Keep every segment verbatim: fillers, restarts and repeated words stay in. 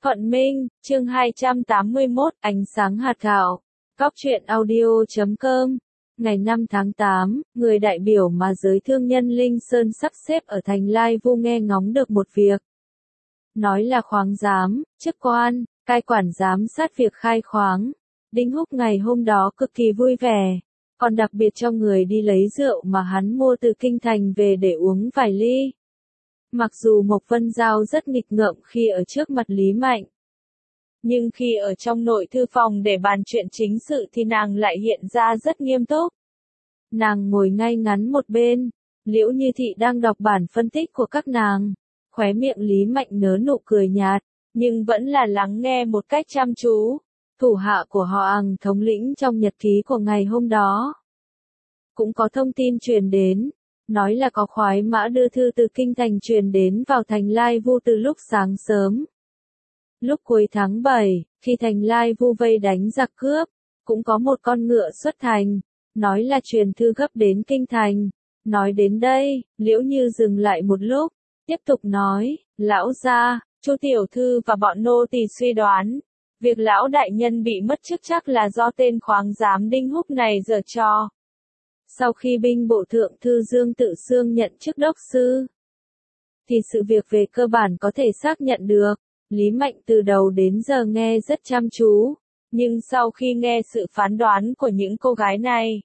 Thuận Minh, chương hai trăm tám mươi mốt, ánh sáng hạt gạo. Góc truyện audio chấm com. Ngày năm tháng tám, người đại biểu mà giới thương nhân Linh Sơn sắp xếp ở thành Lai Vu nghe ngóng được một việc. Nói là khoáng giám, chức quan, cai quản giám sát việc khai khoáng. Đinh Húc ngày hôm đó cực kỳ vui vẻ, còn đặc biệt cho người đi lấy rượu mà hắn mua từ kinh thành về để uống vài ly. Mặc dù Mộc Vân Giao rất nghịch ngợm khi ở trước mặt Lý Mạnh, nhưng khi ở trong nội thư phòng để bàn chuyện chính sự thì nàng lại hiện ra rất nghiêm túc. Nàng ngồi ngay ngắn một bên, Liễu Như Thị đang đọc bản phân tích của các nàng, khóe miệng Lý Mạnh nở nụ cười nhạt, nhưng vẫn là lắng nghe một cách chăm chú. Thủ hạ của họ Ằng thống lĩnh trong nhật ký của ngày hôm đó cũng có thông tin truyền đến, nói là có khoái mã đưa thư từ kinh thành truyền đến vào thành Lai Vu từ lúc sáng sớm. Lúc cuối tháng bảy, khi thành Lai Vu vây đánh giặc cướp, cũng có một con ngựa xuất thành, nói là truyền thư gấp đến kinh thành. Nói đến đây, Liễu Như dừng lại một lúc, tiếp tục nói, lão gia, Chu tiểu thư và bọn nô tỳ suy đoán, việc lão đại nhân bị mất chức chắc là do tên khoáng giám Đinh Húc này giở trò. Sau khi binh bộ thượng thư Dương Tự Xương nhận chức đốc sư, thì sự việc về cơ bản có thể xác nhận được. Lý Mạnh từ đầu đến giờ nghe rất chăm chú, nhưng sau khi nghe sự phán đoán của những cô gái này,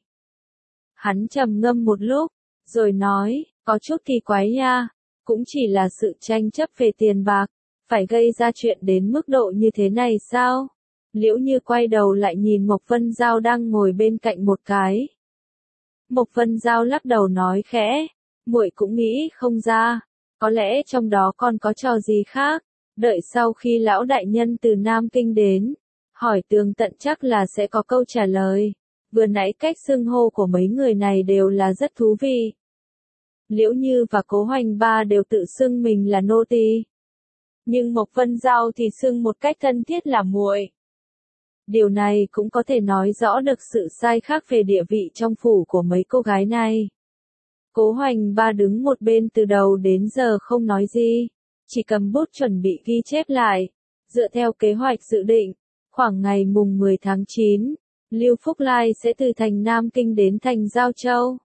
hắn trầm ngâm một lúc, rồi nói, có chút kỳ quái nha, cũng chỉ là sự tranh chấp về tiền bạc, phải gây ra chuyện đến mức độ như thế này sao? Liễu Như quay đầu lại nhìn Mộc Vân Giao đang ngồi bên cạnh một cái. Mộc Vân Giao lắc đầu nói khẽ, muội cũng nghĩ không ra, có lẽ trong đó còn có trò gì khác. Đợi sau khi lão đại nhân từ Nam Kinh đến, hỏi tường tận chắc là sẽ có câu trả lời. Vừa nãy cách xưng hô của mấy người này đều là rất thú vị. Liễu Như và Cố Hoành Ba đều tự xưng mình là nô tỳ, nhưng Mộc Vân Giao thì xưng một cách thân thiết là muội. Điều này cũng có thể nói rõ được sự sai khác về địa vị trong phủ của mấy cô gái này. Cố Hoành Ba đứng một bên từ đầu đến giờ không nói gì, chỉ cầm bút chuẩn bị ghi chép lại. Dựa theo kế hoạch dự định, khoảng ngày mùng mười tháng chín, Lưu Phúc Lai sẽ từ thành Nam Kinh đến thành Giao Châu.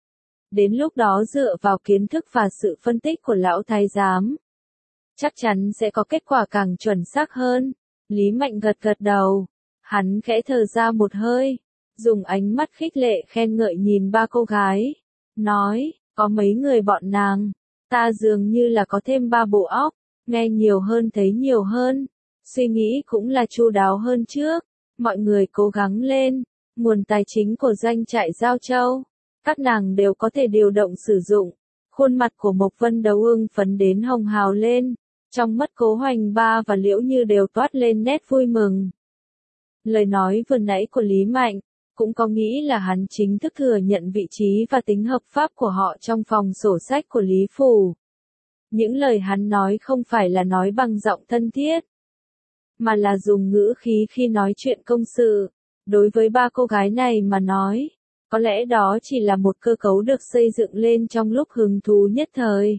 Đến lúc đó dựa vào kiến thức và sự phân tích của lão thái giám, chắc chắn sẽ có kết quả càng chuẩn xác hơn. Lý Mạnh gật gật đầu, hắn khẽ thở ra một hơi, dùng ánh mắt khích lệ khen ngợi nhìn ba cô gái, nói, có mấy người bọn nàng, ta dường như là có thêm ba bộ óc, nghe nhiều hơn thấy nhiều hơn, suy nghĩ cũng là chu đáo hơn trước. Mọi người cố gắng lên, nguồn tài chính của doanh trại Giao Châu, các nàng đều có thể điều động sử dụng. Khuôn mặt của Mộc Vân Đấu ưng phấn đến hồng hào lên, trong mắt Cố Hoành Ba và Liễu Như đều toát lên nét vui mừng. Lời nói vừa nãy của Lý Mạnh cũng có nghĩ là hắn chính thức thừa nhận vị trí và tính hợp pháp của họ trong phòng sổ sách của Lý Phủ. Những lời hắn nói không phải là nói bằng giọng thân thiết, mà là dùng ngữ khí khi nói chuyện công sự. Đối với ba cô gái này mà nói, có lẽ đó chỉ là một cơ cấu được xây dựng lên trong lúc hứng thú nhất thời.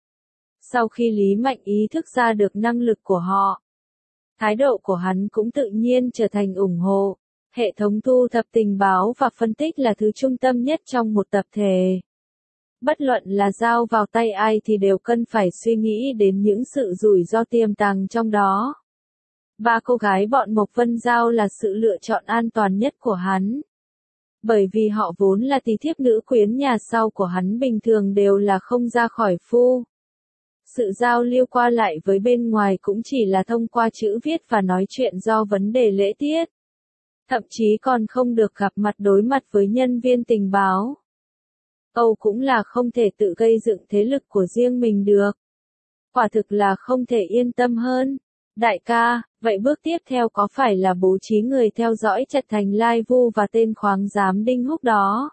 Sau khi Lý Mạnh ý thức ra được năng lực của họ, thái độ của hắn cũng tự nhiên trở thành ủng hộ. Hệ thống thu thập tình báo và phân tích là thứ trung tâm nhất trong một tập thể. Bất luận là giao vào tay ai thì đều cần phải suy nghĩ đến những sự rủi ro tiềm tàng trong đó. Ba cô gái bọn Mộc Vân Giao là sự lựa chọn an toàn nhất của hắn. Bởi vì họ vốn là tỳ thiếp nữ quyến nhà sau của hắn, bình thường đều là không ra khỏi phu. Sự giao lưu qua lại với bên ngoài cũng chỉ là thông qua chữ viết và nói chuyện do vấn đề lễ tiết. Thậm chí còn không được gặp mặt đối mặt với nhân viên tình báo. Âu cũng là không thể tự gây dựng thế lực của riêng mình được. Quả thực là không thể yên tâm hơn. Đại ca, vậy bước tiếp theo có phải là bố trí người theo dõi chặt thành Lai Vu và tên khoáng giám Đinh Húc đó?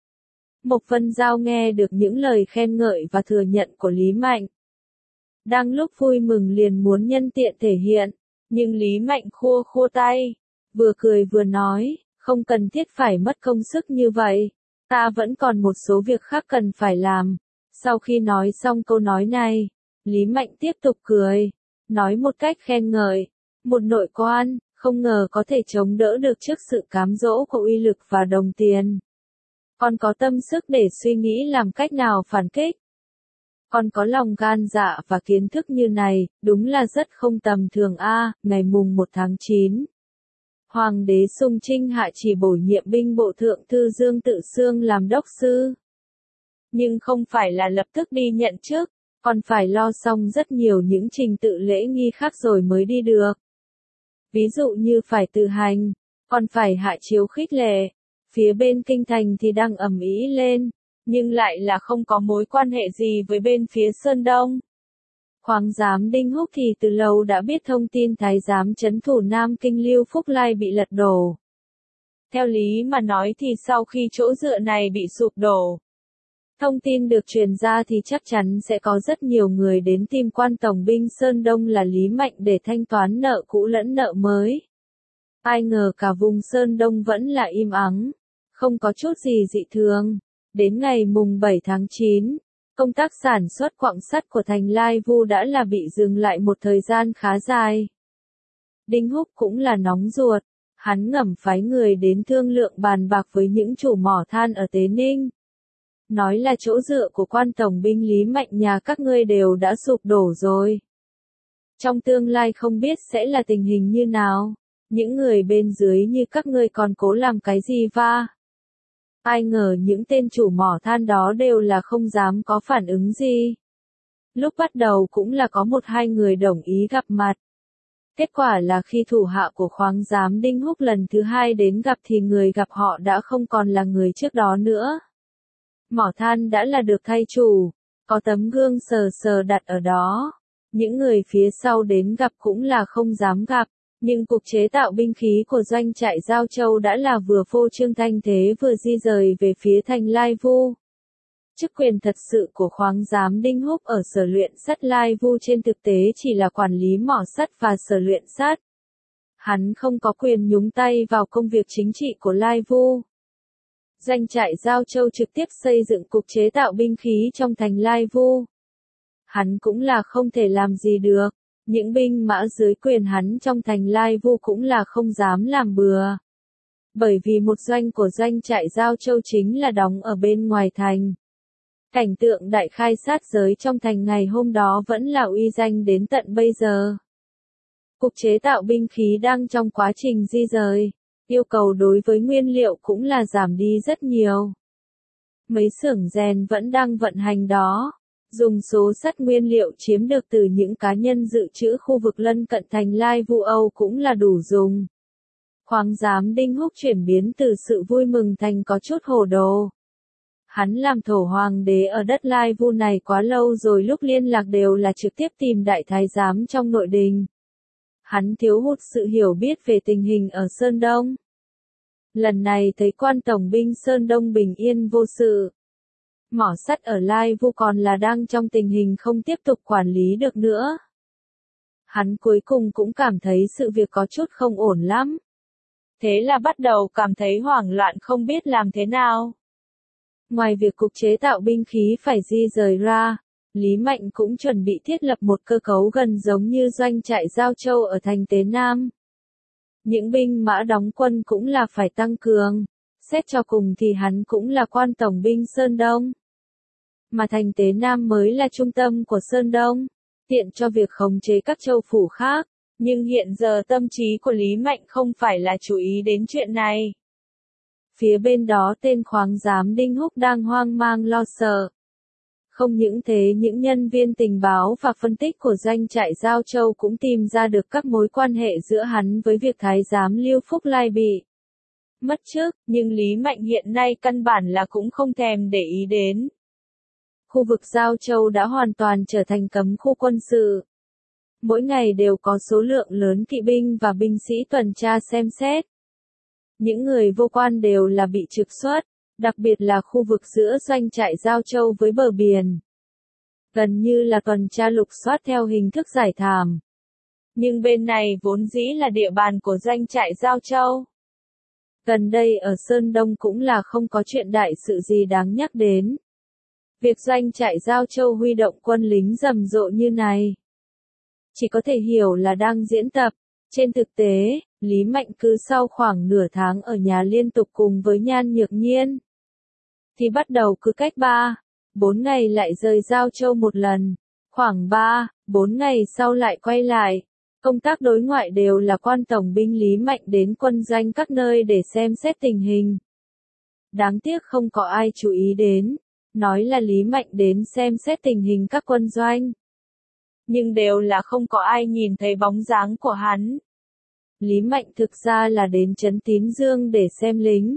Mộc Vân Giao nghe được những lời khen ngợi và thừa nhận của Lý Mạnh. Đang lúc vui mừng liền muốn nhân tiện thể hiện, nhưng Lý Mạnh khua khua tay, vừa cười vừa nói, không cần thiết phải mất công sức như vậy, ta vẫn còn một số việc khác cần phải làm. Sau khi nói xong câu nói này, Lý Mạnh tiếp tục cười, nói một cách khen ngợi. Một nội quan, không ngờ có thể chống đỡ được trước sự cám dỗ của uy lực và đồng tiền. Con có tâm sức để suy nghĩ làm cách nào phản kích. Con có lòng gan dạ và kiến thức như này, đúng là rất không tầm thường a. Ngày mùng một tháng chín. Hoàng đế Sung Trinh Hạ chỉ bổ nhiệm binh bộ thượng thư Dương Tự Xương làm đốc sư. Nhưng không phải là lập tức đi nhận chức, còn phải lo xong rất nhiều những trình tự lễ nghi khác rồi mới đi được. Ví dụ như phải tự hành, còn phải hạ chiếu khích lệ. Phía bên kinh thành thì đang ầm ĩ lên, nhưng lại là không có mối quan hệ gì với bên phía Sơn Đông. Khoáng giám Đinh Húc thì từ lâu đã biết thông tin thái giám trấn thủ Nam Kinh Lưu Phúc Lai bị lật đổ. Theo lý mà nói thì sau khi chỗ dựa này bị sụp đổ, thông tin được truyền ra thì chắc chắn sẽ có rất nhiều người đến tìm quan tổng binh Sơn Đông là Lý Mạnh để thanh toán nợ cũ lẫn nợ mới. Ai ngờ cả vùng Sơn Đông vẫn là im ắng, không có chút gì dị thường. Đến ngày mùng bảy tháng chín, công tác sản xuất quặng sắt của thành Lai Vu đã là bị dừng lại một thời gian khá dài. Đinh Húc cũng là nóng ruột, hắn ngầm phái người đến thương lượng bàn bạc với những chủ mỏ than ở Tế Ninh. Nói là chỗ dựa của quan tổng binh Lý Mạnh nhà các ngươi đều đã sụp đổ rồi. Trong tương lai không biết sẽ là tình hình như nào, những người bên dưới như các ngươi còn cố làm cái gì va. Ai ngờ những tên chủ mỏ than đó đều là không dám có phản ứng gì. Lúc bắt đầu cũng là có một hai người đồng ý gặp mặt. Kết quả là khi thủ hạ của khoáng giám Đinh Húc lần thứ hai đến gặp thì người gặp họ đã không còn là người trước đó nữa. Mỏ than đã là được thay chủ, có tấm gương sờ sờ đặt ở đó. Những người phía sau đến gặp cũng là không dám gặp, nhưng cục chế tạo binh khí của doanh trại Giao Châu đã là vừa phô trương thanh thế vừa di rời về phía thành Lai Vu. Chức quyền thật sự của khoáng giám Đinh Húc ở sở luyện sắt Lai Vu trên thực tế chỉ là quản lý mỏ sắt và sở luyện sắt. Hắn không có quyền nhúng tay vào công việc chính trị của Lai Vu. Doanh trại Giao Châu trực tiếp xây dựng cục chế tạo binh khí trong thành Lai Vu. Hắn cũng là không thể làm gì được, những binh mã dưới quyền hắn trong thành Lai Vu cũng là không dám làm bừa. Bởi vì một doanh của doanh trại Giao Châu chính là đóng ở bên ngoài thành. Cảnh tượng đại khai sát giới trong thành ngày hôm đó vẫn là uy danh đến tận bây giờ. Cục chế tạo binh khí đang trong quá trình di rời. Yêu cầu đối với nguyên liệu cũng là giảm đi rất nhiều. Mấy xưởng rèn vẫn đang vận hành đó, dùng số sắt nguyên liệu chiếm được từ những cá nhân dự trữ khu vực lân cận thành Lai Vu Âu cũng là đủ dùng. Khoáng giám Đinh Húc chuyển biến từ sự vui mừng thành có chút hồ đồ. Hắn làm thổ hoàng đế ở đất Lai Vu này quá lâu rồi, lúc liên lạc đều là trực tiếp tìm đại thái giám trong nội đình. Hắn thiếu hụt sự hiểu biết về tình hình ở Sơn Đông. Lần này thấy quan tổng binh Sơn Đông bình yên vô sự. Mỏ sắt ở Lai Vu còn là đang trong tình hình không tiếp tục quản lý được nữa. Hắn cuối cùng cũng cảm thấy sự việc có chút không ổn lắm. Thế là bắt đầu cảm thấy hoảng loạn không biết làm thế nào. Ngoài việc cục chế tạo binh khí phải di rời ra, Lý Mạnh cũng chuẩn bị thiết lập một cơ cấu gần giống như doanh trại Giao Châu ở thành Tế Nam. Những binh mã đóng quân cũng là phải tăng cường, xét cho cùng thì hắn cũng là quan tổng binh Sơn Đông. Mà thành Tế Nam mới là trung tâm của Sơn Đông, tiện cho việc khống chế các châu phủ khác, nhưng hiện giờ tâm trí của Lý Mạnh không phải là chú ý đến chuyện này. Phía bên đó tên khoáng giám Đinh Húc đang hoang mang lo sợ. Không những thế, những nhân viên tình báo và phân tích của doanh trại Giao Châu cũng tìm ra được các mối quan hệ giữa hắn với việc thái giám Lưu Phúc Lai bị mất chức, nhưng Lý Mạnh hiện nay căn bản là cũng không thèm để ý đến. Khu vực Giao Châu đã hoàn toàn trở thành cấm khu quân sự. Mỗi ngày đều có số lượng lớn kỵ binh và binh sĩ tuần tra xem xét. Những người vô quan đều là bị trục xuất, đặc biệt là khu vực giữa doanh trại Giao Châu với bờ biển. Gần như là tuần tra lục soát theo hình thức giải thảm. Nhưng bên này vốn dĩ là địa bàn của doanh trại Giao Châu. Gần đây ở Sơn Đông cũng là không có chuyện đại sự gì đáng nhắc đến. Việc doanh trại Giao Châu huy động quân lính rầm rộ như này, chỉ có thể hiểu là đang diễn tập. Trên thực tế, Lý Mạnh cứ sau khoảng nửa tháng ở nhà liên tục cùng với Nhan Nhược Nhiên, thì bắt đầu cứ cách ba, bốn ngày lại rời Giao Châu một lần, khoảng ba, bốn ngày sau lại quay lại. Công tác đối ngoại đều là quan tổng binh Lý Mạnh đến quân doanh các nơi để xem xét tình hình. Đáng tiếc không có ai chú ý đến, nói là Lý Mạnh đến xem xét tình hình các quân doanh. Nhưng đều là không có ai nhìn thấy bóng dáng của hắn. Lý Mạnh thực ra là đến trấn Tín Dương để xem lính.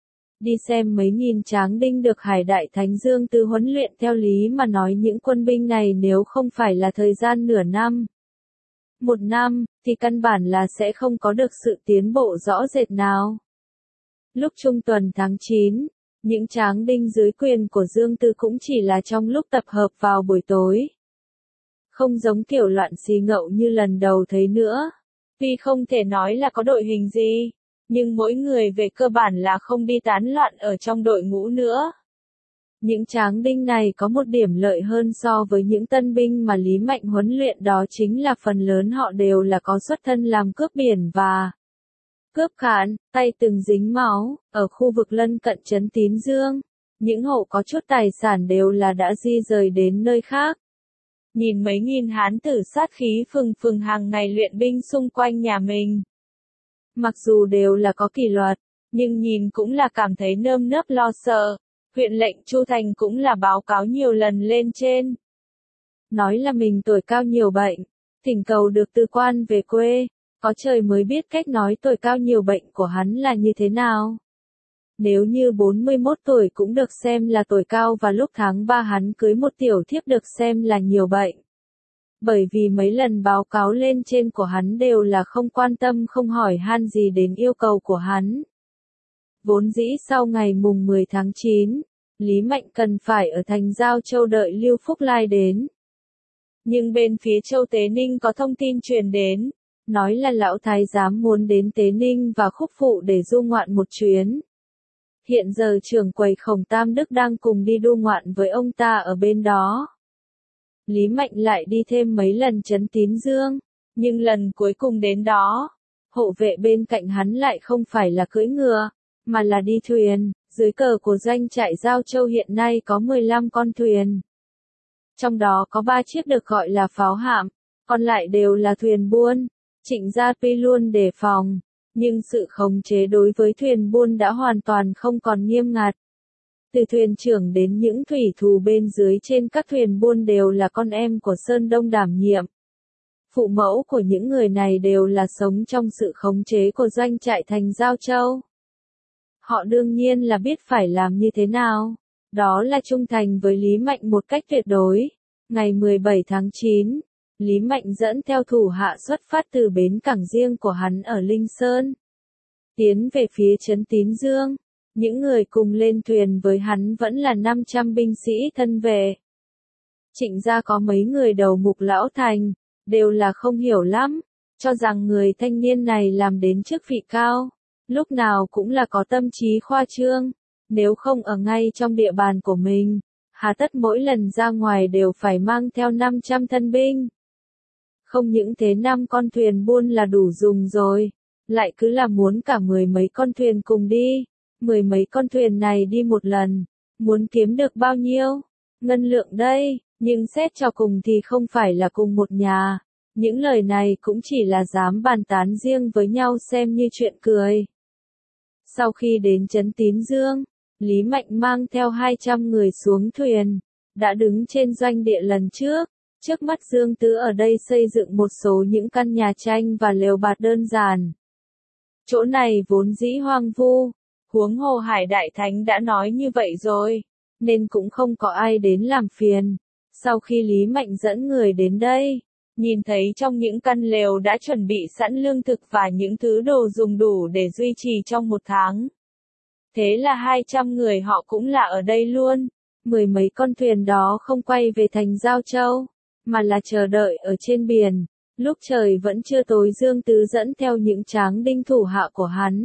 Đi xem mấy nghìn tráng đinh được Hải Đại Thánh Dương Tư huấn luyện. Theo lý mà nói những quân binh này nếu không phải là thời gian nửa năm, một năm, thì căn bản là sẽ không có được sự tiến bộ rõ rệt nào. Lúc trung tuần tháng chín, những tráng đinh dưới quyền của Dương Tư cũng chỉ là trong lúc tập hợp vào buổi tối. Không giống kiểu loạn xì ngậu như lần đầu thấy nữa. Tuy không thể nói là có đội hình gì, nhưng mỗi người về cơ bản là không đi tán loạn ở trong đội ngũ nữa. Những tráng đinh này có một điểm lợi hơn so với những tân binh mà Lý Mạnh huấn luyện, đó chính là phần lớn họ đều là có xuất thân làm cướp biển và cướp cạn, tay từng dính máu. Ở khu vực lân cận trấn Tín Dương, những hộ có chút tài sản đều là đã di rời đến nơi khác. Nhìn mấy nghìn hán tử sát khí phừng phừng hàng ngày luyện binh xung quanh nhà mình. Mặc dù đều là có kỷ luật, nhưng nhìn cũng là cảm thấy nơm nớp lo sợ. Huyện lệnh Chu Thành cũng là báo cáo nhiều lần lên trên. Nói là mình tuổi cao nhiều bệnh, thỉnh cầu được từ quan về quê, có trời mới biết cách nói tuổi cao nhiều bệnh của hắn là như thế nào. Nếu như bốn mươi mốt tuổi cũng được xem là tuổi cao và lúc tháng ba hắn cưới một tiểu thiếp được xem là nhiều bệnh. Bởi vì mấy lần báo cáo lên trên của hắn đều là không quan tâm không hỏi han gì đến yêu cầu của hắn. Vốn dĩ sau ngày mùng mười tháng chín, Lý Mạnh cần phải ở thành Giao Châu đợi Lưu Phúc Lai đến. Nhưng bên phía Châu Tế Ninh có thông tin truyền đến, nói là lão thái giám muốn đến Tế Ninh và Khúc Phụ để du ngoạn một chuyến. Hiện giờ trưởng quầy Khổng Tam Đức đang cùng đi du ngoạn với ông ta ở bên đó. Lý Mạnh lại đi thêm mấy lần trấn Tín Dương, nhưng lần cuối cùng đến đó, hộ vệ bên cạnh hắn lại không phải là cưỡi ngựa, mà là đi thuyền. Dưới cờ của doanh trại Giao Châu hiện nay có mười lăm con thuyền. Trong đó có ba chiếc được gọi là pháo hạm, còn lại đều là thuyền buôn. Trịnh Gia tuy luôn đề phòng, nhưng sự khống chế đối với thuyền buôn đã hoàn toàn không còn nghiêm ngặt. Từ thuyền trưởng đến những thủy thủ bên dưới trên các thuyền buôn đều là con em của Sơn Đông đảm nhiệm. Phụ mẫu của những người này đều là sống trong sự khống chế của doanh trại thành Giao Châu. Họ đương nhiên là biết phải làm như thế nào, đó là trung thành với Lý Mạnh một cách tuyệt đối. Ngày mười bảy tháng chín, Lý Mạnh dẫn theo thủ hạ xuất phát từ bến cảng riêng của hắn ở Linh Sơn, tiến về phía trấn Tín Dương. Những người cùng lên thuyền với hắn vẫn là năm trăm binh sĩ thân vệ. Trịnh gia có mấy người đầu mục lão thành, đều là không hiểu lắm, cho rằng người thanh niên này làm đến chức vị cao, lúc nào cũng là có tâm trí khoa trương, nếu không ở ngay trong địa bàn của mình, hà tất mỗi lần ra ngoài đều phải mang theo năm trăm thân binh. Không những thế năm con thuyền buôn là đủ dùng rồi, lại cứ là muốn cả mười mấy con thuyền cùng đi, mười mấy con thuyền này đi một lần, muốn kiếm được bao nhiêu ngân lượng đây, nhưng xét cho cùng thì không phải là cùng một nhà. Những lời này cũng chỉ là dám bàn tán riêng với nhau xem như chuyện cười. Sau khi đến trấn Tín Dương, Lý Mạnh mang theo hai trăm người xuống thuyền, đã đứng trên doanh địa lần trước. Trước mắt Dương Tứ ở đây xây dựng một số những căn nhà tranh và lều bạt đơn giản. Chỗ này vốn dĩ hoang vu, huống hồ Hải Đại Thánh đã nói như vậy rồi, nên cũng không có ai đến làm phiền. Sau khi Lý Mạnh dẫn người đến đây, nhìn thấy trong những căn lều đã chuẩn bị sẵn lương thực và những thứ đồ dùng đủ để duy trì trong một tháng. Thế là hai trăm người họ cũng là ở đây luôn. Mười mấy con thuyền đó không quay về thành Giao Châu, mà là chờ đợi ở trên biển. Lúc trời vẫn chưa tối Dương Tứ dẫn theo những tráng đinh thủ hạ của hắn,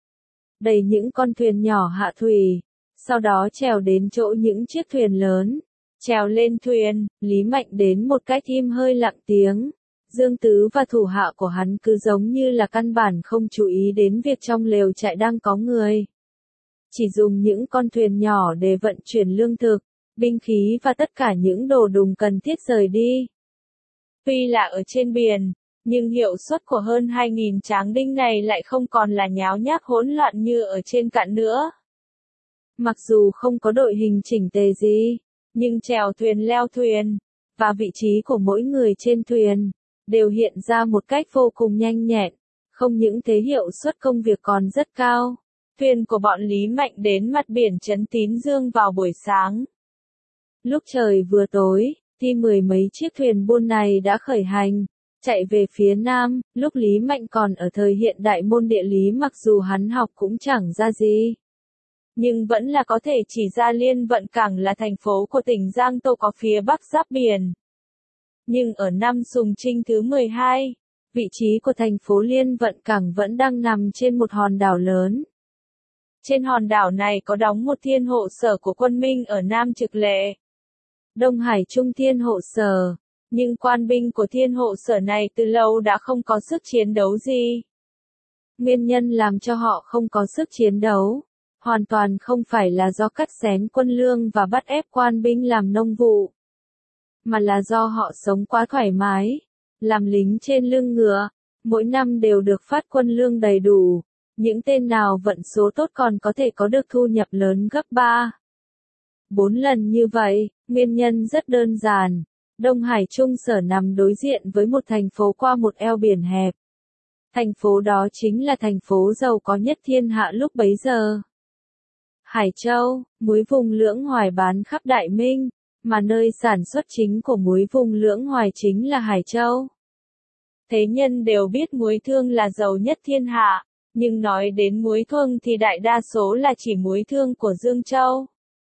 đẩy những con thuyền nhỏ hạ thủy, sau đó trèo đến chỗ những chiếc thuyền lớn. Trèo lên thuyền, Lý Mạnh đến một cách im hơi lặng tiếng, Dương Tứ và thủ hạ của hắn cứ giống như là căn bản không chú ý đến việc trong lều trại đang có người. Chỉ dùng những con thuyền nhỏ để vận chuyển lương thực, binh khí và tất cả những đồ đùng cần thiết rời đi. Tuy là ở trên biển, nhưng hiệu suất của hơn hai nghìn tráng đinh này lại không còn là nháo nhác hỗn loạn như ở trên cạn nữa. Mặc dù không có đội hình chỉnh tề gì, nhưng chèo thuyền leo thuyền, và vị trí của mỗi người trên thuyền, đều hiện ra một cách vô cùng nhanh nhẹn, không những thế hiệu suất công việc còn rất cao. Thuyền của bọn Lý Mạnh đến mặt biển trấn Tín Dương vào buổi sáng. Lúc trời vừa tối, thì mười mấy chiếc thuyền buôn này đã khởi hành, chạy về phía nam. Lúc Lý Mạnh còn ở thời hiện đại, môn địa lý mặc dù hắn học cũng chẳng ra gì, nhưng vẫn là có thể chỉ ra Liên Vận Cảng là thành phố của tỉnh Giang Tô có phía bắc giáp biển. Nhưng ở năm Sùng Trinh thứ mười hai, vị trí của thành phố Liên Vận Cảng vẫn đang nằm trên một hòn đảo lớn. Trên hòn đảo này có đóng một thiên hộ sở của quân Minh ở Nam Trực Lệ, Đông Hải Trung Thiên hộ sở, nhưng quan binh của thiên hộ sở này từ lâu đã không có sức chiến đấu gì. Nguyên nhân làm cho họ không có sức chiến đấu, hoàn toàn không phải là do cắt xén quân lương và bắt ép quan binh làm nông vụ, mà là do họ sống quá thoải mái, làm lính trên lưng ngựa, mỗi năm đều được phát quân lương đầy đủ. Những tên nào vận số tốt còn có thể có được thu nhập lớn gấp ba, bốn lần như vậy. Nguyên nhân rất đơn giản. Đông Hải Trung Sở nằm đối diện với một thành phố qua một eo biển hẹp. Thành phố đó chính là thành phố giàu có nhất thiên hạ lúc bấy giờ. Hải Châu, muối vùng Lưỡng Hoài bán khắp Đại Minh, mà nơi sản xuất chính của muối vùng Lưỡng Hoài chính là Hải Châu. Thế nhân đều biết muối thương là giàu nhất thiên hạ. Nhưng nói đến muối thương thì đại đa số là chỉ muối thương của Dương Châu.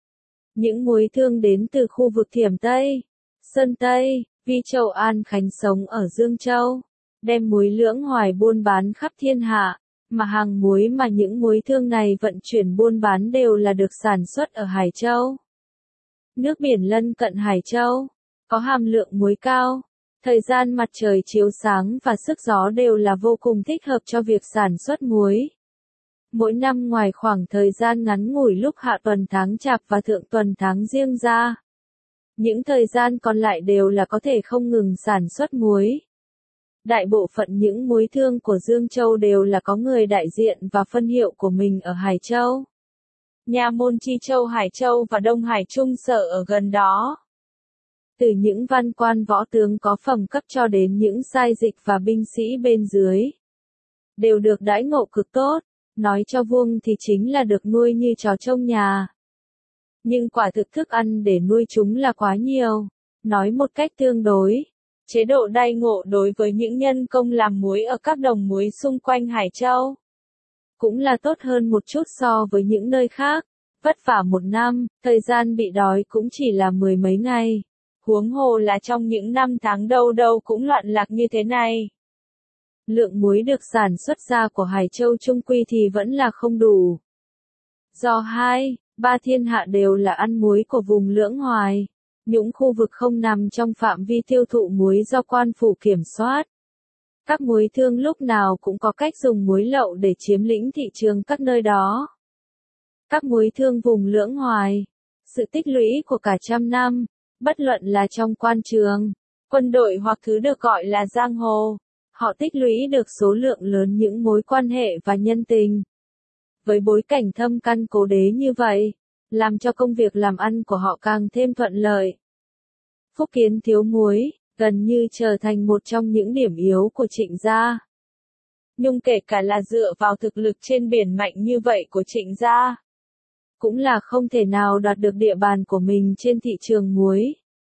Những muối thương đến từ khu vực Thiểm Tây, Sơn Tây, Vi Châu An Khánh sống ở Dương Châu, đem muối Lưỡng Hoài buôn bán khắp thiên hạ, mà hàng muối mà những muối thương này vận chuyển buôn bán đều là được sản xuất ở Hải Châu. Nước biển lân cận Hải Châu, có hàm lượng muối cao. Thời gian mặt trời chiếu sáng và sức gió đều là vô cùng thích hợp cho việc sản xuất muối. Mỗi năm ngoài khoảng thời gian ngắn ngủi lúc hạ tuần tháng Chạp và thượng tuần tháng Giêng ra, những thời gian còn lại đều là có thể không ngừng sản xuất muối. Đại bộ phận những muối thương của Dương Châu đều là có người đại diện và phân hiệu của mình ở Hải Châu. Nha môn Chi Châu Hải Châu và Đông Hải Trung Sở ở gần đó. Từ những văn quan võ tướng có phẩm cấp cho đến những sai dịch và binh sĩ bên dưới, đều được đãi ngộ cực tốt, nói cho vuông thì chính là được nuôi như chó trong nhà. Nhưng quả thực thức ăn để nuôi chúng là quá nhiều, nói một cách tương đối. Chế độ đãi ngộ đối với những nhân công làm muối ở các đồng muối xung quanh Hải Châu cũng là tốt hơn một chút so với những nơi khác. Vất vả một năm, thời gian bị đói cũng chỉ là mười mấy ngày. Huống hồ là trong những năm tháng đâu đâu cũng loạn lạc như thế này. Lượng muối được sản xuất ra của Hải Châu trung quy thì vẫn là không đủ. Do hai, ba thiên hạ đều là ăn muối của vùng Lưỡng Hoài, những khu vực không nằm trong phạm vi tiêu thụ muối do quan phủ kiểm soát. Các muối thương lúc nào cũng có cách dùng muối lậu để chiếm lĩnh thị trường các nơi đó. Các muối thương vùng Lưỡng Hoài, sự tích lũy của cả trăm năm, bất luận là trong quan trường, quân đội hoặc thứ được gọi là giang hồ, họ tích lũy được số lượng lớn những mối quan hệ và nhân tình. Với bối cảnh thâm căn cố đế như vậy, làm cho công việc làm ăn của họ càng thêm thuận lợi. Phúc Kiến thiếu muối, gần như trở thành một trong những điểm yếu của Trịnh gia. Nhưng kể cả là dựa vào thực lực trên biển mạnh như vậy của Trịnh gia, cũng là không thể nào đoạt được địa bàn của mình trên thị trường muối.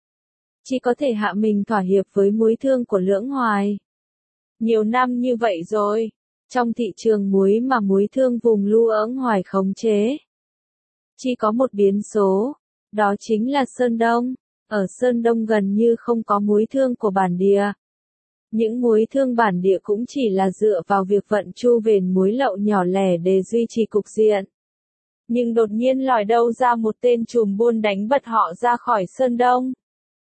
Chỉ có thể hạ mình thỏa hiệp với muối thương của Lưỡng Hoài. Nhiều năm như vậy rồi, trong thị trường muối mà muối thương vùng Lưỡng Hoài khống chế, chỉ có một biến số, đó chính là Sơn Đông. Ở Sơn Đông gần như không có muối thương của bản địa. Những muối thương bản địa cũng chỉ là dựa vào việc vận chu vền muối lậu nhỏ lẻ để duy trì cục diện. Nhưng đột nhiên lòi đâu ra một tên trùm buôn đánh bật họ ra khỏi Sơn Đông.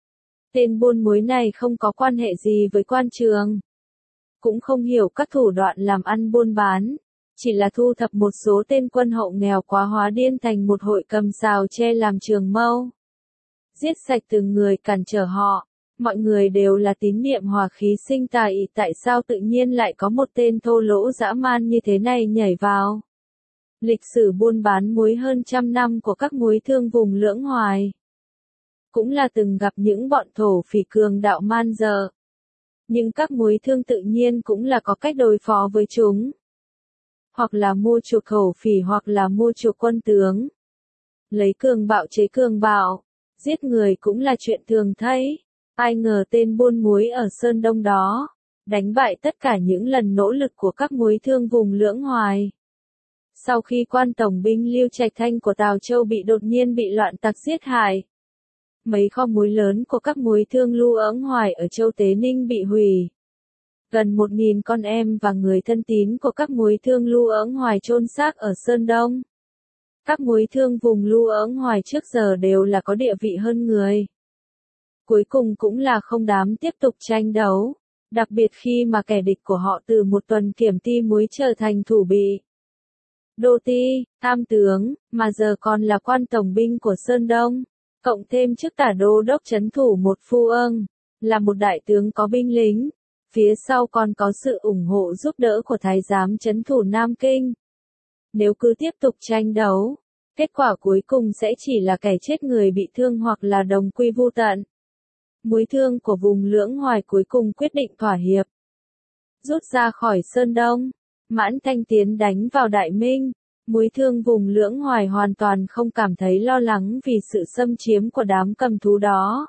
Tên buôn muối này không có quan hệ gì với quan trường. Cũng không hiểu các thủ đoạn làm ăn buôn bán. Chỉ là thu thập một số tên quân hậu nghèo quá hóa điên thành một hội cầm sào tre làm trường mâu. Giết sạch từng người cản trở họ. Mọi người đều là tín niệm hòa khí sinh tài, tại sao tự nhiên lại có một tên thô lỗ dã man như thế này nhảy vào? Lịch sử buôn bán muối hơn trăm năm của các muối thương vùng Lưỡng Hoài. Cũng là từng gặp những bọn thổ phỉ cường đạo man dợ. Nhưng các muối thương tự nhiên cũng là có cách đối phó với chúng. Hoặc là mua chuộc thổ phỉ hoặc là mua chuộc quân tướng. Lấy cường bạo chế cường bạo. Giết người cũng là chuyện thường thấy. Ai ngờ tên buôn muối ở Sơn Đông đó, đánh bại tất cả những lần nỗ lực của các muối thương vùng Lưỡng Hoài. Sau khi quan tổng binh Lưu Trạch Thanh của Tào Châu bị đột nhiên bị loạn tặc giết hại, mấy kho muối lớn của các muối thương Lưỡng Hoài ở Châu Tế Ninh bị hủy. Gần một nghìn con em và người thân tín của các muối thương Lưỡng Hoài chôn xác ở Sơn Đông. Các muối thương vùng Lưỡng Hoài trước giờ đều là có địa vị hơn người. Cuối cùng cũng là không dám tiếp tục tranh đấu, đặc biệt khi mà kẻ địch của họ từ một tuần kiểm ty muối trở thành thủ bị. Đô ti, tam tướng, mà giờ còn là quan tổng binh của Sơn Đông, cộng thêm chức tả đô đốc trấn thủ một phu âng, là một đại tướng có binh lính, phía sau còn có sự ủng hộ giúp đỡ của thái giám trấn thủ Nam Kinh. Nếu cứ tiếp tục tranh đấu, kết quả cuối cùng sẽ chỉ là kẻ chết người bị thương hoặc là đồng quy vu tận. Muối thương của vùng Lưỡng Hoài cuối cùng quyết định thỏa hiệp. Rút ra khỏi Sơn Đông, Mãn Thanh tiến đánh vào Đại Minh. Muối thương vùng Lưỡng Hoài hoàn toàn không cảm thấy lo lắng vì sự xâm chiếm của đám cầm thú đó.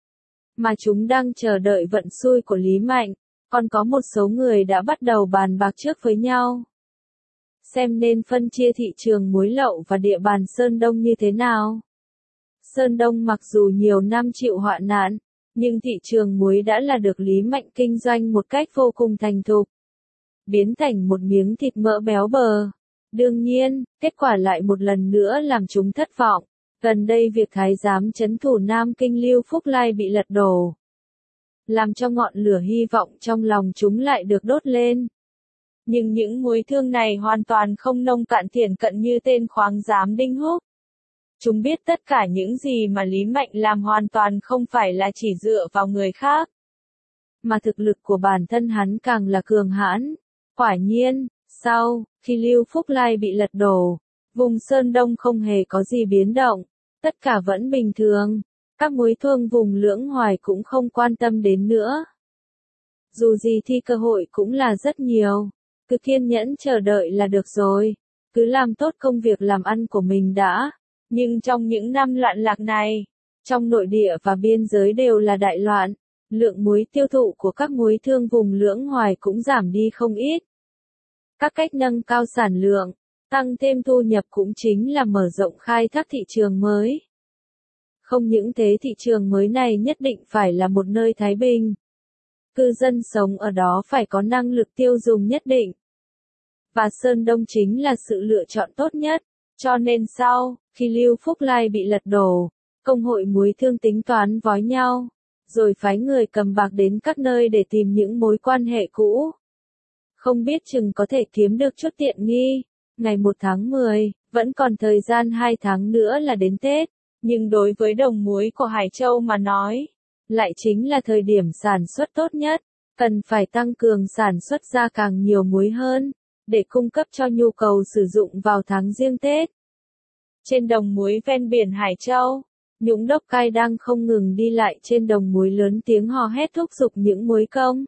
Mà chúng đang chờ đợi vận xui của Lý Mạnh, còn có một số người đã bắt đầu bàn bạc trước với nhau. Xem nên phân chia thị trường muối lậu và địa bàn Sơn Đông như thế nào. Sơn Đông mặc dù nhiều năm chịu họa nạn, nhưng thị trường muối đã là được Lý Mạnh kinh doanh một cách vô cùng thành thục. Biến thành một miếng thịt mỡ béo bờ. Đương nhiên, kết quả lại một lần nữa làm chúng thất vọng. Gần đây việc thái giám trấn thủ Nam Kinh Lưu Phúc Lai bị lật đổ, làm cho ngọn lửa hy vọng trong lòng chúng lại được đốt lên. Nhưng những muối thương này hoàn toàn không nông cạn thiển cận như tên khoáng giám Đinh Húc. Chúng biết tất cả những gì mà Lý Mạnh làm hoàn toàn không phải là chỉ dựa vào người khác, mà thực lực của bản thân hắn càng là cường hãn. Quả nhiên, sau khi Lưu Phúc Lai bị lật đổ, vùng Sơn Đông không hề có gì biến động, tất cả vẫn bình thường. Các muối thương vùng Lưỡng Hoài cũng không quan tâm đến nữa. Dù gì thì cơ hội cũng là rất nhiều, cứ kiên nhẫn chờ đợi là được rồi, cứ làm tốt công việc làm ăn của mình đã. Nhưng trong những năm loạn lạc này, trong nội địa và biên giới đều là đại loạn, lượng muối tiêu thụ của các muối thương vùng Lưỡng Hoài cũng giảm đi không ít. Các cách nâng cao sản lượng, tăng thêm thu nhập cũng chính là mở rộng khai thác thị trường mới. Không những thế, thị trường mới này nhất định phải là một nơi thái bình. Cư dân sống ở đó phải có năng lực tiêu dùng nhất định. Và Sơn Đông chính là sự lựa chọn tốt nhất. Cho nên sau, khi Lưu Phúc Lai bị lật đổ, công hội muối thương tính toán vói nhau, rồi phái người cầm bạc đến các nơi để tìm những mối quan hệ cũ. Không biết chừng có thể kiếm được chút tiện nghi. Ngày một tháng mười, vẫn còn thời gian hai tháng nữa là đến Tết, nhưng đối với đồng muối của Hải Châu mà nói, lại chính là thời điểm sản xuất tốt nhất, cần phải tăng cường sản xuất ra càng nhiều muối hơn, để cung cấp cho nhu cầu sử dụng vào tháng Giêng Tết. Trên đồng muối ven biển Hải Châu, những đốc cai đang không ngừng đi lại trên đồng muối lớn tiếng hò hét thúc giục những muối công.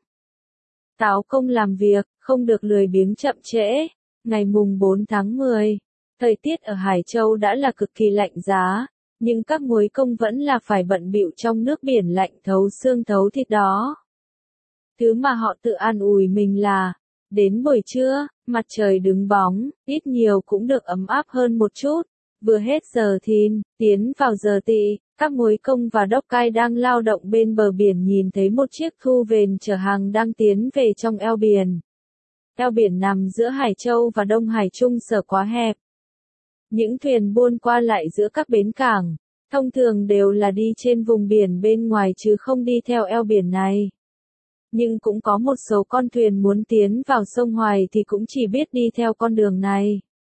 Táo công làm việc, không được lười biếng chậm trễ. Ngày mùng bốn tháng mười, thời tiết ở Hải Châu đã là cực kỳ lạnh giá, nhưng các muối công vẫn là phải bận bịu trong nước biển lạnh thấu xương thấu thịt đó. Thứ mà họ tự an ủi mình là, đến buổi trưa, mặt trời đứng bóng, ít nhiều cũng được ấm áp hơn một chút. Vừa hết giờ thìn, tiến vào giờ tỵ, các muối công và đốc cai đang lao động bên bờ biển nhìn thấy một chiếc thu vền chở hàng đang tiến về trong eo biển. Eo biển nằm giữa Hải Châu và Đông Hải Trung Sở quá hẹp. Những thuyền buôn qua lại giữa các bến cảng, Thông thường đều là đi trên vùng biển bên ngoài chứ không đi theo eo biển này. Nhưng cũng có một số con thuyền muốn tiến vào sông Hoài thì cũng chỉ biết đi theo con đường này.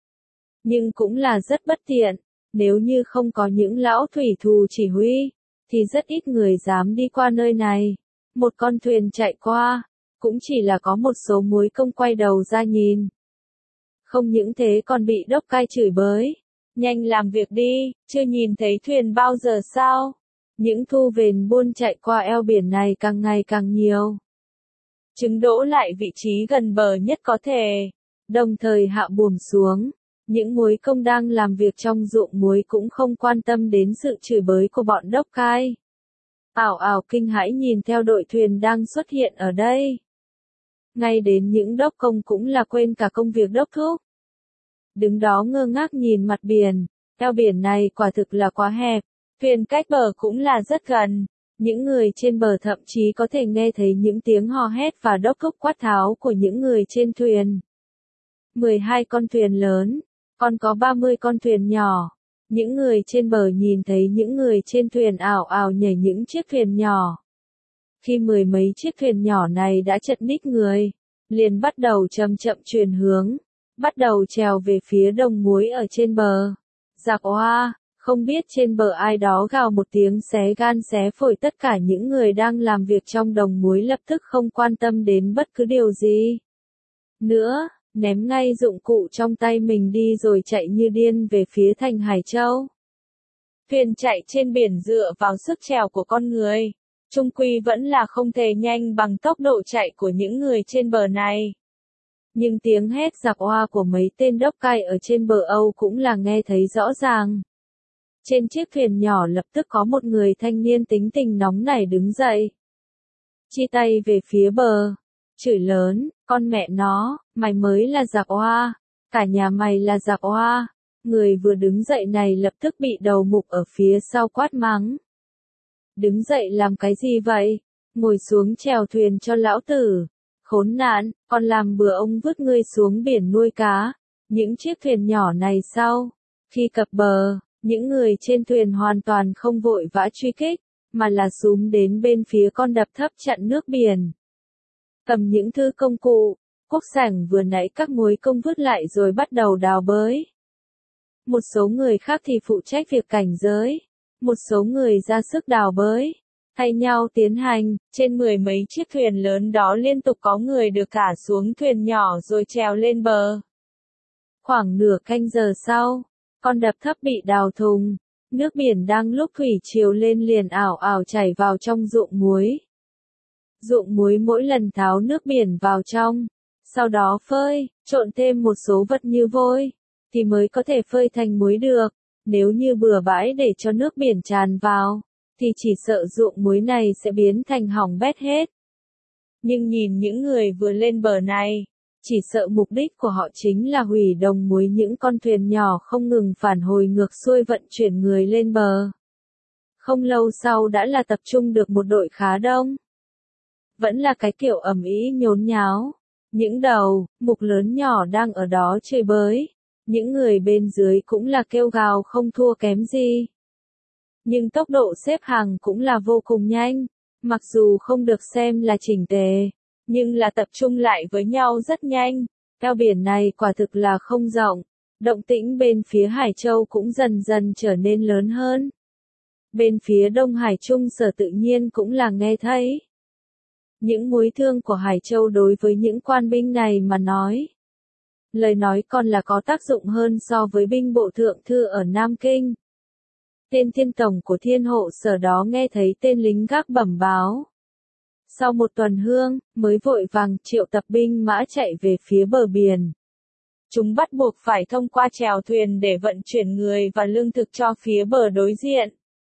Nhưng cũng là rất bất tiện, nếu như không có những lão thủy thủ chỉ huy, thì rất ít người dám đi qua nơi này. Một con thuyền chạy qua, cũng chỉ là có một số muối công quay đầu ra nhìn. Không những thế còn bị đốc cai chửi bới. Nhanh làm việc đi, chưa nhìn thấy thuyền bao giờ sao? Những thu vền buôn chạy qua eo biển này càng ngày càng nhiều. Chứng đỗ lại vị trí gần bờ nhất có thể. Đồng thời hạ buồm xuống. Những muối công đang làm việc trong ruộng muối cũng không quan tâm đến sự chửi bới của bọn đốc cai. Ảo ảo kinh hãi nhìn theo đội thuyền đang xuất hiện ở đây. Ngay đến những đốc công cũng là quên cả công việc đốc thúc. Đứng đó ngơ ngác nhìn mặt biển, eo biển này quả thực là quá hẹp, thuyền cách bờ cũng là rất gần. Những người trên bờ thậm chí có thể nghe thấy những tiếng hò hét và đốc thúc quát tháo của những người trên thuyền. mười hai con thuyền lớn, còn có ba mươi con thuyền nhỏ. Những người trên bờ nhìn thấy những người trên thuyền ảo ảo nhảy những chiếc thuyền nhỏ. Khi mười mấy chiếc thuyền nhỏ này đã chật ních người, liền bắt đầu chậm chậm chuyển hướng, bắt đầu trèo về phía đồng muối ở trên bờ. Giặc oa, không biết trên bờ ai đó gào một tiếng xé gan xé phổi, tất cả những người đang làm việc trong đồng muối lập tức không quan tâm đến bất cứ điều gì nữa, ném ngay dụng cụ trong tay mình đi rồi chạy như điên về phía thành Hải Châu. Thuyền chạy trên biển dựa vào sức trèo của con người, chung quy vẫn là không thể nhanh bằng tốc độ chạy của những người trên bờ này. Nhưng tiếng hét giặc oa của mấy tên đốc cai ở trên bờ Âu cũng là nghe thấy rõ ràng. Trên chiếc thuyền nhỏ lập tức có một người thanh niên tính tình nóng nảy đứng dậy. Chi tay về phía bờ, chửi lớn, con mẹ nó, mày mới là giặc oa, cả nhà mày là giặc oa. Người vừa đứng dậy này lập tức bị đầu mục ở phía sau quát mắng. Đứng dậy làm cái gì vậy? Ngồi xuống chèo thuyền cho lão tử. Khốn nạn, còn làm bừa ông vứt ngươi xuống biển nuôi cá. Những chiếc thuyền nhỏ này sau, khi cập bờ, những người trên thuyền hoàn toàn không vội vã truy kích, mà là xúm đến bên phía con đập thấp chặn nước biển. Cầm những thứ công cụ, cuốc sẻng vừa nãy các muối công vứt lại rồi bắt đầu đào bới. Một số người khác thì phụ trách việc cảnh giới, một số người ra sức đào bới, thay nhau tiến hành. Trên mười mấy chiếc thuyền lớn đó liên tục có người được thả xuống thuyền nhỏ rồi trèo lên bờ. Khoảng nửa canh giờ sau, con đập thấp bị đào thùng, nước biển đang lúc thủy triều lên liền ảo ảo chảy vào trong ruộng muối. Ruộng muối mỗi lần tháo nước biển vào trong, sau đó phơi, trộn thêm một số vật như vôi, thì mới có thể phơi thành muối được. Nếu như bừa bãi để cho nước biển tràn vào, thì chỉ sợ ruộng muối này sẽ biến thành hỏng bét hết. Nhưng nhìn những người vừa lên bờ này, chỉ sợ mục đích của họ chính là hủy đồng muối, những con thuyền nhỏ không ngừng phản hồi ngược xuôi vận chuyển người lên bờ. Không lâu sau đã là tập trung được một đội khá đông. Vẫn là cái kiểu ầm ĩ nhốn nháo. Những đầu, mục lớn nhỏ đang ở đó chơi bới. Những người bên dưới cũng là kêu gào không thua kém gì. Nhưng tốc độ xếp hàng cũng là vô cùng nhanh. Mặc dù không được xem là chỉnh tề, nhưng là tập trung lại với nhau rất nhanh. Eo biển này quả thực là không rộng. Động tĩnh bên phía Hải Châu cũng dần dần trở nên lớn hơn. Bên phía Đông Hải Trung Sở tự nhiên cũng là nghe thấy. Những mối thương của Hải Châu đối với những quan binh này mà nói. Lời nói còn là có tác dụng hơn so với binh bộ thượng thư ở Nam Kinh. Tên thiên tổng của Thiên Hộ Sở đó nghe thấy tên lính gác bẩm báo. Sau một tuần hương, mới vội vàng triệu tập binh mã chạy về phía bờ biển. Chúng bắt buộc phải thông qua chèo thuyền để vận chuyển người và lương thực cho phía bờ đối diện.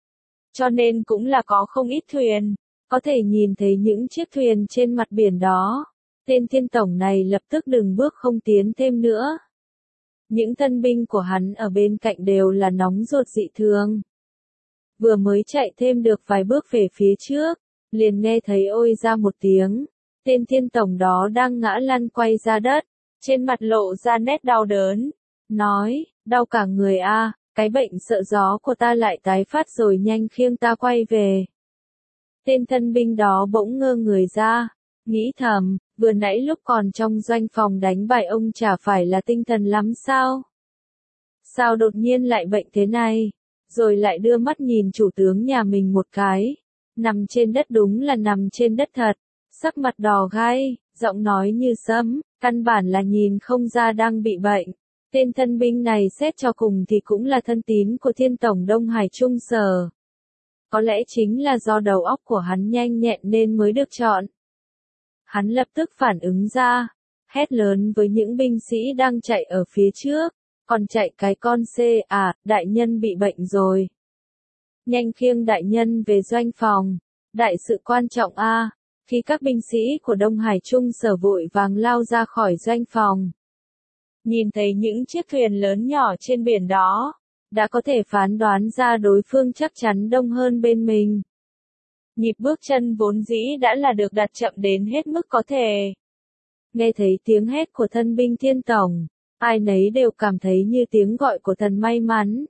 Cho nên cũng là có không ít thuyền, có thể nhìn thấy những chiếc thuyền trên mặt biển đó. Tên thiên tổng này lập tức dừng bước không tiến thêm nữa. Những thân binh của hắn ở bên cạnh đều là nóng ruột dị thường. Vừa mới chạy thêm được vài bước về phía trước, liền nghe thấy ôi ra một tiếng. Tên thiên tổng đó đang ngã lăn quay ra đất, trên mặt lộ ra nét đau đớn. Nói, đau cả người a, Cái bệnh sợ gió của ta lại tái phát rồi, nhanh khiêng ta quay về. Tên thân binh đó bỗng ngơ người ra, nghĩ thầm, vừa nãy lúc còn trong doanh phòng đánh bại ông chả phải là tinh thần lắm sao? Sao đột nhiên lại bệnh thế này? Rồi lại đưa mắt nhìn chủ tướng nhà mình một cái. Nằm trên đất, đúng là nằm trên đất thật. Sắc mặt đỏ gai, giọng nói như sấm, căn bản là nhìn không ra đang bị bệnh. Tên thân binh này xét cho cùng thì cũng là thân tín của Thiên Tổng Đông Hải Trung Sở. Có lẽ chính là do đầu óc của hắn nhanh nhẹn nên mới được chọn. Hắn lập tức phản ứng ra, hét lớn với những binh sĩ đang chạy ở phía trước, còn chạy cái con xe à, đại nhân bị bệnh rồi. Nhanh khiêng đại nhân về doanh phòng, đại sự quan trọng a. À. Khi các binh sĩ của Đông Hải Trung Sở vội vàng lao ra khỏi doanh phòng, nhìn thấy những chiếc thuyền lớn nhỏ trên biển đó, đã có thể phán đoán ra đối phương chắc chắn đông hơn bên mình. Nhịp bước chân vốn dĩ đã là được đặt chậm đến hết mức có thể. Nghe thấy tiếng hét của thân binh Thiên Tổng, ai nấy đều cảm thấy như tiếng gọi của thần may mắn.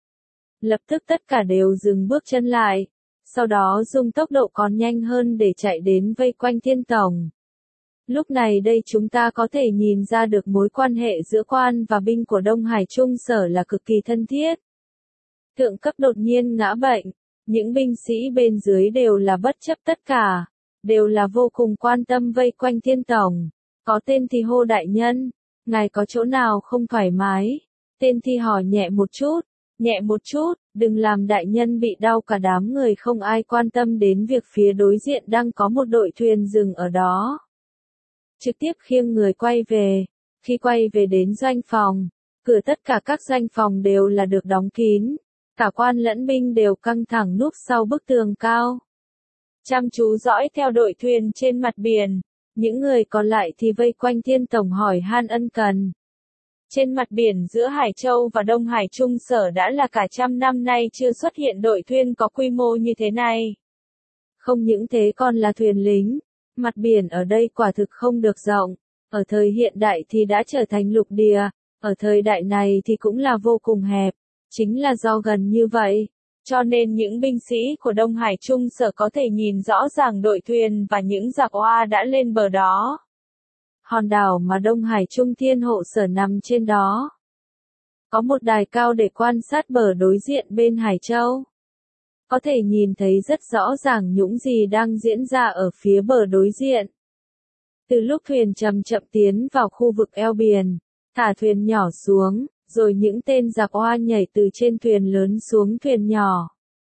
Lập tức tất cả đều dừng bước chân lại, sau đó dùng tốc độ còn nhanh hơn để chạy đến vây quanh Thiên Tổng. Lúc này đây chúng ta có thể nhìn ra được mối quan hệ giữa quan và binh của Đông Hải Trung Sở là cực kỳ thân thiết. Thượng cấp đột nhiên ngã bệnh, những binh sĩ bên dưới đều là bất chấp tất cả, đều là vô cùng quan tâm vây quanh Thiên Tổng. Có tên thì hô đại nhân, ngài có chỗ nào không thoải mái? Tên thì hỏi nhẹ một chút, nhẹ một chút, đừng làm đại nhân bị đau. Cả đám người không ai quan tâm đến việc phía đối diện đang có một đội thuyền dừng ở đó. Trực tiếp khiêng người quay về. Khi quay về đến doanh phòng, cửa tất cả các doanh phòng đều là được đóng kín. Cả quan lẫn binh đều căng thẳng núp sau bức tường cao, chăm chú dõi theo đội thuyền trên mặt biển. Những người còn lại thì vây quanh Thiên Tổng hỏi han ân cần. Trên mặt biển giữa Hải Châu và Đông Hải Trung Sở đã là cả trăm năm nay chưa xuất hiện đội thuyền có quy mô như thế này. Không những thế còn là thuyền lính. Mặt biển ở đây quả thực không được rộng. Ở thời hiện đại thì đã trở thành lục địa. Ở thời đại này thì cũng là vô cùng hẹp. Chính là do gần như vậy, cho nên những binh sĩ của Đông Hải Trung Sở có thể nhìn rõ ràng đội thuyền và những giặc oa đã lên bờ đó. Hòn đảo mà Đông Hải Trung Thiên Hộ Sở nằm trên đó. Có một đài cao để quan sát bờ đối diện bên Hải Châu. Có thể nhìn thấy rất rõ ràng những gì đang diễn ra ở phía bờ đối diện. Từ lúc thuyền chậm chậm tiến vào khu vực eo biển, thả thuyền nhỏ xuống. Rồi những tên giặc oa nhảy từ trên thuyền lớn xuống thuyền nhỏ.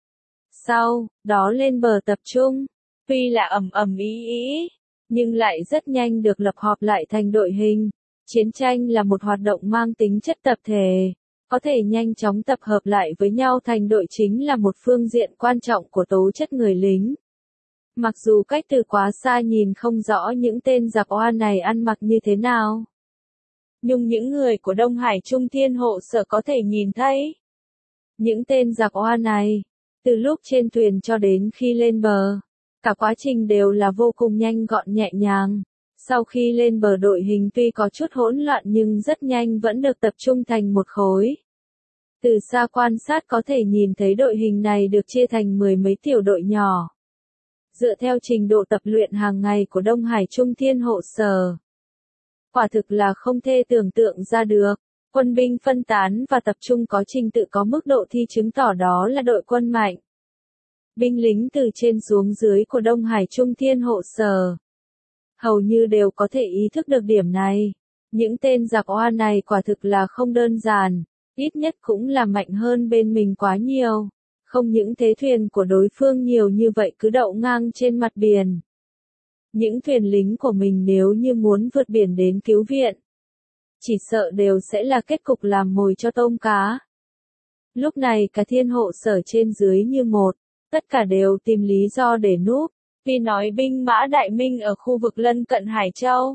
Sau đó lên bờ tập trung, tuy là ầm ầm ý ý, nhưng lại rất nhanh được lập họp lại thành đội hình. Chiến tranh là một hoạt động mang tính chất tập thể, có thể nhanh chóng tập hợp lại với nhau thành đội chính là một phương diện quan trọng của tố chất người lính. Mặc dù cách từ quá xa nhìn không rõ những tên giặc oa này ăn mặc như thế nào, nhưng những người của Đông Hải Trung Thiên Hộ Sở có thể nhìn thấy. Những tên giặc oa này, từ lúc trên thuyền cho đến khi lên bờ, cả quá trình đều là vô cùng nhanh gọn nhẹ nhàng. Sau khi lên bờ đội hình tuy có chút hỗn loạn nhưng rất nhanh vẫn được tập trung thành một khối. Từ xa quan sát có thể nhìn thấy đội hình này được chia thành mười mấy tiểu đội nhỏ. Dựa theo trình độ tập luyện hàng ngày của Đông Hải Trung Thiên Hộ Sở, quả thực là không thể tưởng tượng ra được. Quân binh phân tán và tập trung có trình tự có mức độ thi chứng tỏ đó là đội quân mạnh. Binh lính từ trên xuống dưới của Đông Hải Trung Thiên Hộ Sở hầu như đều có thể ý thức được điểm này. Những tên giặc oa này quả thực là không đơn giản, ít nhất cũng là mạnh hơn bên mình quá nhiều. Không những thế thuyền của đối phương nhiều như vậy cứ đậu ngang trên mặt biển. Những thuyền lính của mình nếu như muốn vượt biển đến cứu viện, chỉ sợ đều sẽ là kết cục làm mồi cho tôm cá. Lúc này cả Thiên Hộ Sở trên dưới như một, tất cả đều tìm lý do để núp. Vì nói binh mã Đại Minh ở khu vực lân cận Hải Châu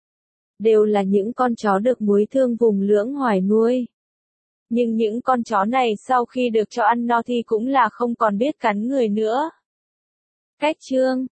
đều là những con chó được muối thương vùng Lưỡng Hoài nuôi. Nhưng những con chó này sau khi được cho ăn no thì cũng là không còn biết cắn người nữa. Cách chương